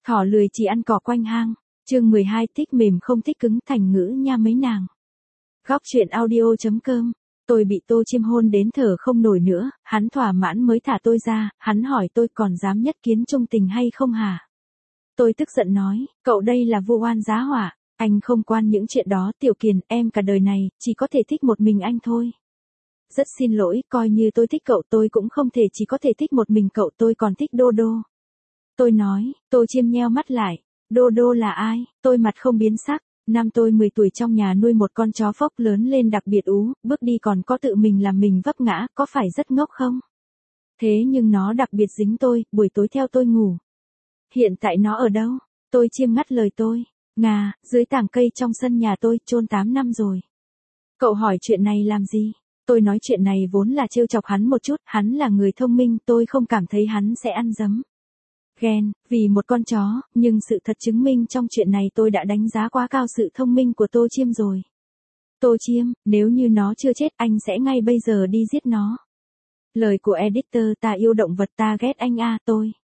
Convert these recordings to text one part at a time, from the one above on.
Thỏ lười chỉ ăn cỏ quanh hang. Chương 12 thích mềm không thích cứng thành ngữ nha mấy nàng. Góc truyện audio.com. Tôi bị Tô Chiêm hôn đến thở không nổi nữa, hắn thỏa mãn mới thả tôi ra, hắn hỏi tôi còn dám nhất kiến trung tình hay không hả? Tôi tức giận nói, cậu đây là vu oan giá họa, anh không quan những chuyện đó. Tiểu Kiền, em cả đời này, chỉ có thể thích một mình anh thôi. Rất xin lỗi, coi như tôi thích cậu tôi cũng không thể chỉ có thể thích một mình cậu, tôi còn thích Đô Đô. Tôi nói, Tô Chiêm nheo mắt lại, Đô Đô là ai? Tôi mặt không biến sắc. Năm tôi 10 tuổi trong nhà nuôi một con chó phốc lớn lên đặc biệt ú, bước đi còn có tự mình làm mình vấp ngã, có phải rất ngốc không? Thế nhưng nó đặc biệt dính tôi, buổi tối theo tôi ngủ. Hiện tại nó ở đâu? Tôi Chiêm ngắt lời tôi. Ngà, dưới tảng cây trong sân nhà tôi, chôn 8 năm rồi. Cậu hỏi chuyện này làm gì? Tôi nói chuyện này vốn là trêu chọc hắn một chút, hắn là người thông minh, tôi không cảm thấy hắn sẽ ăn dấm. Ghen, vì một con chó, nhưng sự thật chứng minh trong chuyện này tôi đã đánh giá quá cao sự thông minh của Tô Chiêm rồi. Tô Chiêm, nếu như nó chưa chết anh sẽ ngay bây giờ đi giết nó. Lời của editor, ta yêu động vật ta ghét anh a.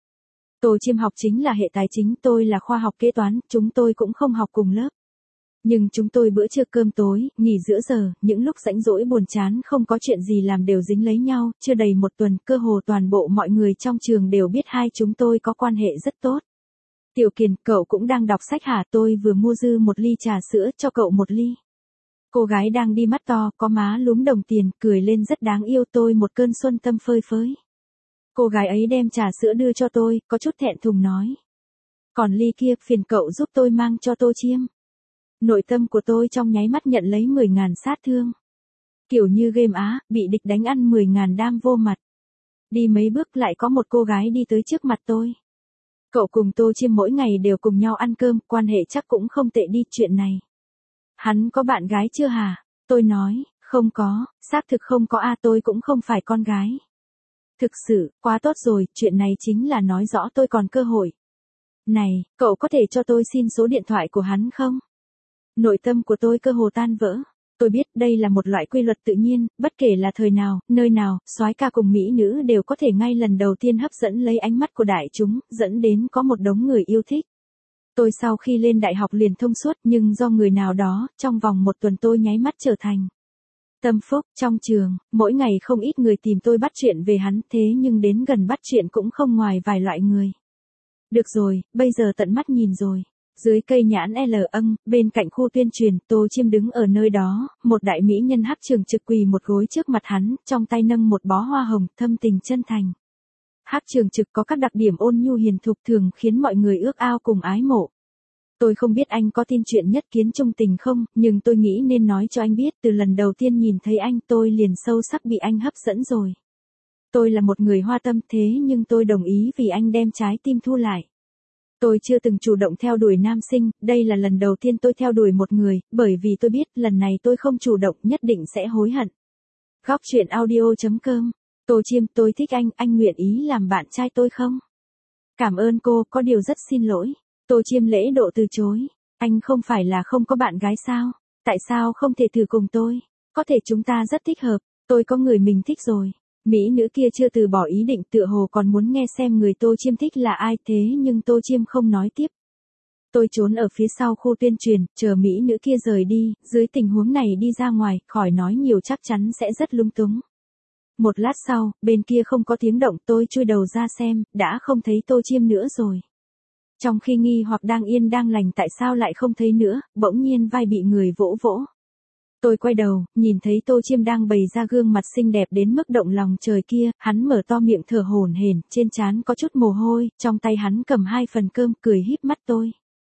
Tô Chiêm học chính là hệ tài chính, tôi là khoa học kế toán, chúng tôi cũng không học cùng lớp. Nhưng chúng tôi bữa trưa cơm tối, nghỉ giữa giờ, những lúc rảnh rỗi buồn chán không có chuyện gì làm đều dính lấy nhau, chưa đầy một tuần, cơ hồ toàn bộ mọi người trong trường đều biết hai chúng tôi có quan hệ rất tốt. Tiểu Kiền, cậu cũng đang đọc sách hả? Tôi vừa mua dư một ly trà sữa, cho cậu một ly. Cô gái đang đi mắt to, có má lúm đồng tiền, cười lên rất đáng yêu. Tôi một cơn xuân tâm phơi phới. Cô gái ấy đem trà sữa đưa cho tôi, có chút thẹn thùng nói. Còn ly kia, phiền cậu giúp tôi mang cho Tô Chiêm. Nội tâm của tôi trong nháy mắt nhận lấy 10.000 sát thương. Kiểu như game á, bị địch đánh ăn 10.000 đam vô mặt. Đi mấy bước lại có một cô gái đi tới trước mặt tôi. Cậu cùng Tô Chiêm mỗi ngày đều cùng nhau ăn cơm, quan hệ chắc cũng không tệ đi. Chuyện này. Hắn có bạn gái chưa hả? Tôi nói, không có, xác thực không có a. Tôi cũng không phải con gái. Thực sự, quá tốt rồi, chuyện này chính là nói rõ tôi còn cơ hội. Này, cậu có thể cho tôi xin số điện thoại của hắn không? Nội tâm của tôi cơ hồ tan vỡ. Tôi biết đây là một loại quy luật tự nhiên, bất kể là thời nào, nơi nào, soái ca cùng mỹ nữ đều có thể ngay lần đầu tiên hấp dẫn lấy ánh mắt của đại chúng, dẫn đến có một đống người yêu thích. Tôi sau khi lên đại học liền thông suốt, nhưng do người nào đó, trong vòng một tuần tôi nháy mắt trở thành tâm phúc. Trong trường, mỗi ngày không ít người tìm tôi bắt chuyện về hắn, thế nhưng đến gần bắt chuyện cũng không ngoài vài loại người. Được rồi, bây giờ tận mắt nhìn rồi. Dưới cây nhãn bên cạnh khu tuyên truyền, Tô Chiêm đứng ở nơi đó, một đại mỹ nhân Hắc Trường Trực quỳ một gối trước mặt hắn, trong tay nâng một bó hoa hồng, thâm tình chân thành. Hắc Trường Trực có các đặc điểm ôn nhu hiền thục thường khiến mọi người ước ao cùng ái mộ. Tôi không biết anh có tin chuyện nhất kiến trung tình không, nhưng tôi nghĩ nên nói cho anh biết, từ lần đầu tiên nhìn thấy anh tôi liền sâu sắc bị anh hấp dẫn rồi. Tôi là một người hoa tâm thế nhưng tôi đồng ý vì anh đem trái tim thu lại. Tôi chưa từng chủ động theo đuổi nam sinh, đây là lần đầu tiên tôi theo đuổi một người, bởi vì tôi biết lần này tôi không chủ động nhất định sẽ hối hận. Góc truyện audio.com. Tô Chiêm, tôi thích anh nguyện ý làm bạn trai tôi không? Cảm ơn cô, có điều rất xin lỗi. Tô Chiêm lễ độ từ chối. Anh không phải là không có bạn gái sao? Tại sao không thể thử cùng tôi? Có thể chúng ta rất thích hợp, tôi có người mình thích rồi. Mỹ nữ kia chưa từ bỏ ý định, tựa hồ còn muốn nghe xem người Tô Chiêm thích là ai, thế nhưng Tô Chiêm không nói tiếp. Tôi trốn ở phía sau khu tuyên truyền, chờ Mỹ nữ kia rời đi, dưới tình huống này đi ra ngoài, khỏi nói nhiều chắc chắn sẽ rất lung túng. Một lát sau, bên kia không có tiếng động, tôi chui đầu ra xem, đã không thấy Tô Chiêm nữa rồi. Trong khi nghi hoặc đang yên đang lành tại sao lại không thấy nữa, bỗng nhiên vai bị người vỗ vỗ. Tôi quay đầu, nhìn thấy Tô Chiêm đang bày ra gương mặt xinh đẹp đến mức động lòng trời kia, hắn mở to miệng thở hổn hển, trên trán có chút mồ hôi, trong tay hắn cầm 2 phần cơm, cười híp mắt tôi.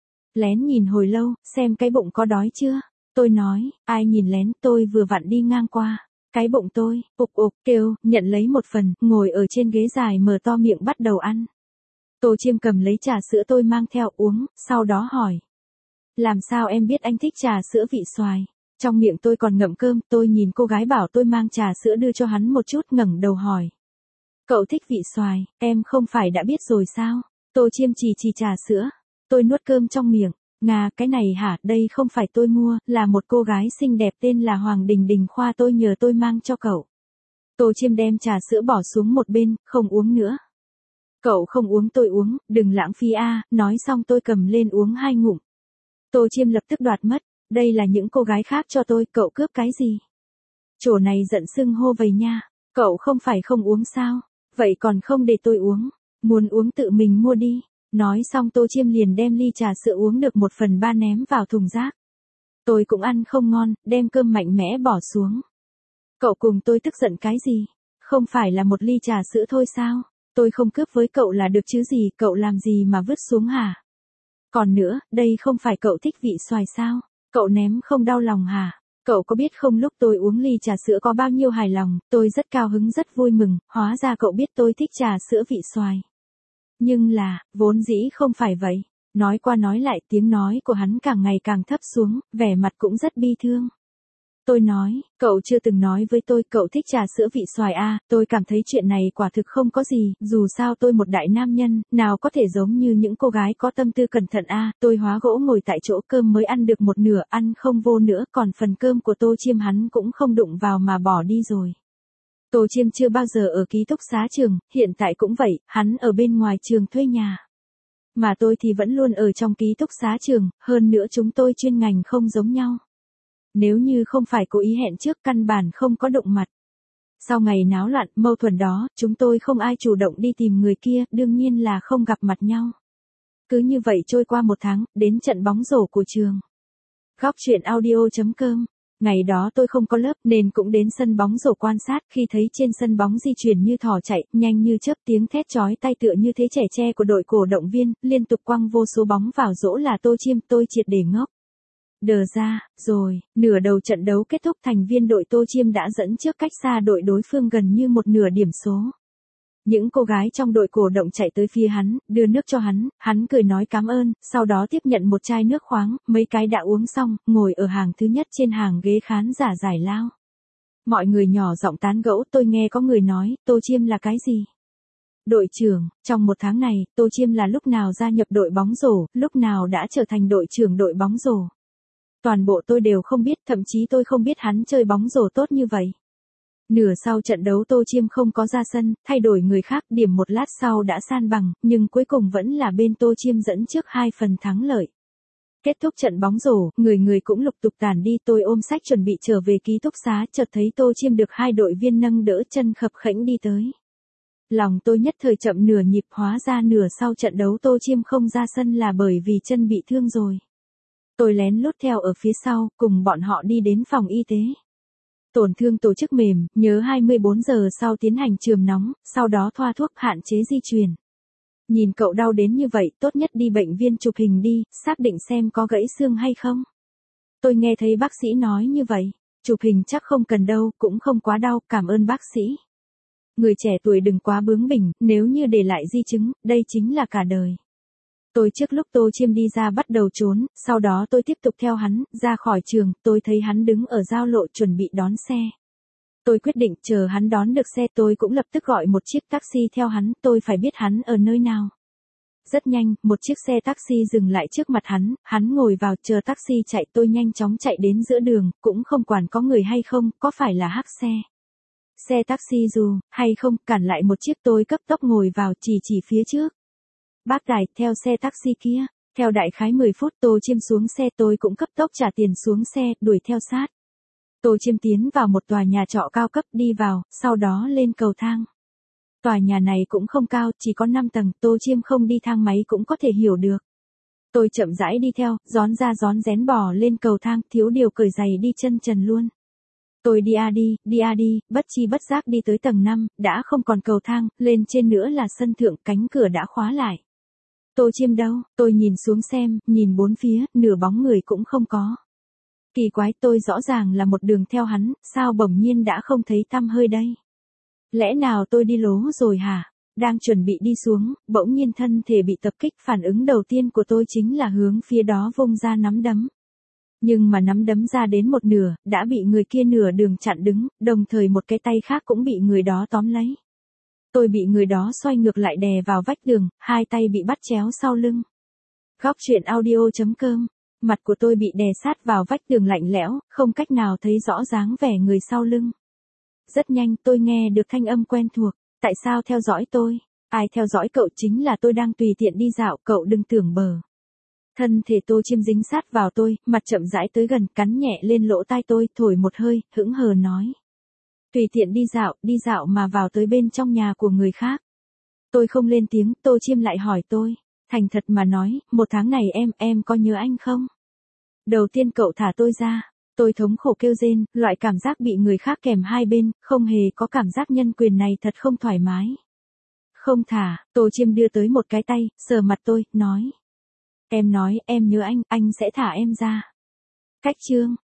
Lén nhìn hồi lâu, xem cái bụng có đói chưa? Tôi nói, ai nhìn lén, tôi vừa vặn đi ngang qua. Cái bụng tôi, ục ục, kêu, nhận lấy một phần, ngồi ở trên ghế dài mở to miệng bắt đầu ăn. Tô Chiêm cầm lấy trà sữa tôi mang theo uống, sau đó hỏi. Làm sao em biết anh thích trà sữa vị xoài? Trong miệng tôi còn ngậm cơm, tôi nhìn cô gái bảo tôi mang trà sữa đưa cho hắn một chút, ngẩng đầu hỏi. Cậu thích vị xoài, em không phải đã biết rồi sao? Tô Chiêm chỉ trà sữa. Tôi nuốt cơm trong miệng. Ngà, cái này hả, đây không phải tôi mua, là một cô gái xinh đẹp tên là Hoàng Đình Đình Khoa tôi nhờ tôi mang cho cậu. Tô Chiêm đem trà sữa bỏ xuống một bên, không uống nữa. Cậu không uống tôi uống, đừng lãng phí a. Nói xong tôi cầm lên uống 2 ngụm. Tô Chiêm lập tức đoạt mất, đây là những cô gái khác cho tôi, cậu cướp cái gì? Chỗ này giận sưng hô vầy nha, cậu không phải không uống sao? Vậy còn không để tôi uống, muốn uống tự mình mua đi. Nói xong Tô Chiêm liền đem ly trà sữa uống được 1/3 ném vào thùng rác. Tôi cũng ăn không ngon, đem cơm mạnh mẽ bỏ xuống. Cậu cùng tôi tức giận cái gì? Không phải là một ly trà sữa thôi sao? Tôi không cướp với cậu là được chứ gì, cậu làm gì mà vứt xuống hả? Còn nữa, đây không phải cậu thích vị xoài sao? Cậu ném không đau lòng hả? Cậu có biết không, lúc tôi uống ly trà sữa có bao nhiêu hài lòng, tôi rất cao hứng rất vui mừng, hóa ra cậu biết tôi thích trà sữa vị xoài. Nhưng là, vốn dĩ không phải vậy. Nói qua nói lại tiếng nói của hắn càng ngày càng thấp xuống, vẻ mặt cũng rất bi thương. Tôi nói, cậu chưa từng nói với tôi cậu thích trà sữa vị xoài a. Tôi cảm thấy chuyện này quả thực không có gì, dù sao tôi một đại nam nhân, nào có thể giống như những cô gái có tâm tư cẩn thận a. Tôi hóa gỗ ngồi tại chỗ, cơm mới ăn được một nửa, ăn không vô nữa, còn phần cơm của Tô Chiêm hắn cũng không đụng vào mà bỏ đi rồi. Tô Chiêm chưa bao giờ ở ký túc xá trường, hiện tại cũng vậy, hắn ở bên ngoài trường thuê nhà. Mà tôi thì vẫn luôn ở trong ký túc xá trường, hơn nữa chúng tôi chuyên ngành không giống nhau. Nếu như không phải cố ý hẹn trước căn bản không có đụng mặt. Sau ngày náo loạn, mâu thuẫn đó, chúng tôi không ai chủ động đi tìm người kia, đương nhiên là không gặp mặt nhau. Cứ như vậy trôi qua 1 tháng, đến trận bóng rổ của trường. Góc truyện audio.com. Ngày đó tôi không có lớp nên cũng đến sân bóng rổ quan sát, khi thấy trên sân bóng di chuyển như thỏ chạy, nhanh như chớp, tiếng thét chói tai tựa như thế trẻ tre của đội cổ động viên, liên tục quăng vô số bóng vào rổ là Tô Chiêm, tôi triệt để ngốc. Đờ ra, rồi, nửa đầu trận đấu kết thúc, thành viên đội Tô Chiêm đã dẫn trước cách xa đội đối phương gần như 1/2 điểm số. Những cô gái trong đội cổ động chạy tới phía hắn, đưa nước cho hắn cười nói cảm ơn, sau đó tiếp nhận một chai nước khoáng, mấy cái đã uống xong, ngồi ở hàng thứ nhất trên hàng ghế khán giả giải lao. Mọi người nhỏ giọng tán gẫu, tôi nghe có người nói, Tô Chiêm là cái gì? Đội trưởng, trong 1 tháng này, Tô Chiêm là lúc nào gia nhập đội bóng rổ, lúc nào đã trở thành đội trưởng đội bóng rổ. Toàn bộ tôi đều không biết, thậm chí tôi không biết hắn chơi bóng rổ tốt như vậy. Nửa sau trận đấu Tô Chiêm không có ra sân, thay đổi người khác, điểm một lát sau đã san bằng, nhưng cuối cùng vẫn là bên Tô Chiêm dẫn trước 2 phần thắng lợi. Kết thúc trận bóng rổ, người cũng lục tục tản đi, tôi ôm sách chuẩn bị trở về ký túc xá, chợt thấy Tô Chiêm được 2 đội viên nâng đỡ, chân khập khẽnh đi tới. Lòng tôi nhất thời chậm nửa nhịp, hóa ra nửa sau trận đấu Tô Chiêm không ra sân là bởi vì chân bị thương rồi. Tôi lén lút theo ở phía sau, cùng bọn họ đi đến phòng y tế. Tổn thương tổ chức mềm, nhớ 24 giờ sau tiến hành chườm nóng, sau đó thoa thuốc hạn chế di truyền. Nhìn cậu đau đến như vậy, tốt nhất đi bệnh viện chụp hình đi, xác định xem có gãy xương hay không. Tôi nghe thấy bác sĩ nói như vậy, chụp hình chắc không cần đâu, cũng không quá đau, cảm ơn bác sĩ. Người trẻ tuổi đừng quá bướng bỉnh, nếu như để lại di chứng, đây chính là cả đời. Tôi trước lúc Tô Chiêm đi ra bắt đầu trốn, sau đó tôi tiếp tục theo hắn, ra khỏi trường, tôi thấy hắn đứng ở giao lộ chuẩn bị đón xe. Tôi quyết định chờ hắn đón được xe, tôi cũng lập tức gọi một chiếc taxi theo hắn, tôi phải biết hắn ở nơi nào. Rất nhanh, một chiếc xe taxi dừng lại trước mặt hắn ngồi vào, chờ taxi chạy, tôi nhanh chóng chạy đến giữa đường, cũng không quản có người hay không, có phải là hắc xe. Xe taxi dù, hay không, cản lại một chiếc, tôi cấp tốc ngồi vào, chỉ phía trước. Bác Tài, theo xe taxi kia, theo đại khái 10 phút Tô Chiêm xuống xe, tôi cũng cấp tốc trả tiền xuống xe, đuổi theo sát. Tô Chiêm tiến vào một tòa nhà trọ cao cấp, đi vào, sau đó lên cầu thang. Tòa nhà này cũng không cao, chỉ có 5 tầng, Tô Chiêm không đi thang máy cũng có thể hiểu được. Tôi chậm rãi đi theo, rón ra rón rén bò lên cầu thang, thiếu điều cởi giày đi chân trần luôn. Tôi đi đi, bất chi bất giác đi tới tầng 5, đã không còn cầu thang, lên trên nữa là sân thượng, cánh cửa đã khóa lại. Tô Chiêm đâu? Tôi nhìn xuống xem, nhìn bốn phía, nửa bóng người cũng không có. Kỳ quái, tôi rõ ràng là một đường theo hắn, sao bỗng nhiên đã không thấy tăm hơi đây? Lẽ nào tôi đi lố rồi hả? Đang chuẩn bị đi xuống, bỗng nhiên thân thể bị tập kích, phản ứng đầu tiên của tôi chính là hướng phía đó vung ra nắm đấm. Nhưng mà nắm đấm ra đến một nửa, đã bị người kia nửa đường chặn đứng, đồng thời một cái tay khác cũng bị người đó tóm lấy. Tôi bị người đó xoay ngược lại đè vào vách tường, hai tay bị bắt chéo sau lưng. Góc truyện audio.com, mặt của tôi bị đè sát vào vách tường lạnh lẽo, không cách nào thấy rõ dáng vẻ người sau lưng. Rất nhanh tôi nghe được thanh âm quen thuộc, tại sao theo dõi tôi? Ai theo dõi cậu chính là tôi đang tùy tiện đi dạo, cậu đừng tưởng bờ. Thân thể Tô Chiêm dính sát vào tôi, mặt chậm rãi tới gần, cắn nhẹ lên lỗ tai tôi, thổi một hơi, hững hờ nói. Tùy tiện đi dạo mà vào tới bên trong nhà của người khác. Tôi không lên tiếng, Tô Chiêm lại hỏi tôi. Thành thật mà nói, 1 tháng này em có nhớ anh không? Đầu tiên cậu thả tôi ra. Tôi thống khổ kêu rên, loại cảm giác bị người khác kèm hai bên, không hề có cảm giác nhân quyền này thật không thoải mái. Không thả, Tô Chiêm đưa tới một cái tay, sờ mặt tôi, nói. Em nói, em nhớ anh sẽ thả em ra. Cách chương.